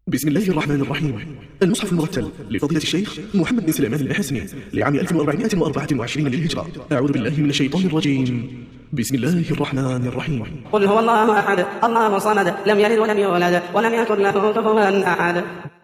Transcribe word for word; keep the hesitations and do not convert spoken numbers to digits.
بسم الله الرحمن الرحيم. المصحف المرتل لفضيلة الشيخ محمد بن سليمان الأحسني لعام ألف وأربعمائة وأربعة وعشرين للهجرة. أعوذ بالله من الشيطان الرجيم. بسم الله الرحمن الرحيم. قل هو الله أحد الله الصمد لم يلد ولم يولد ولم يكن له كفوا أحد.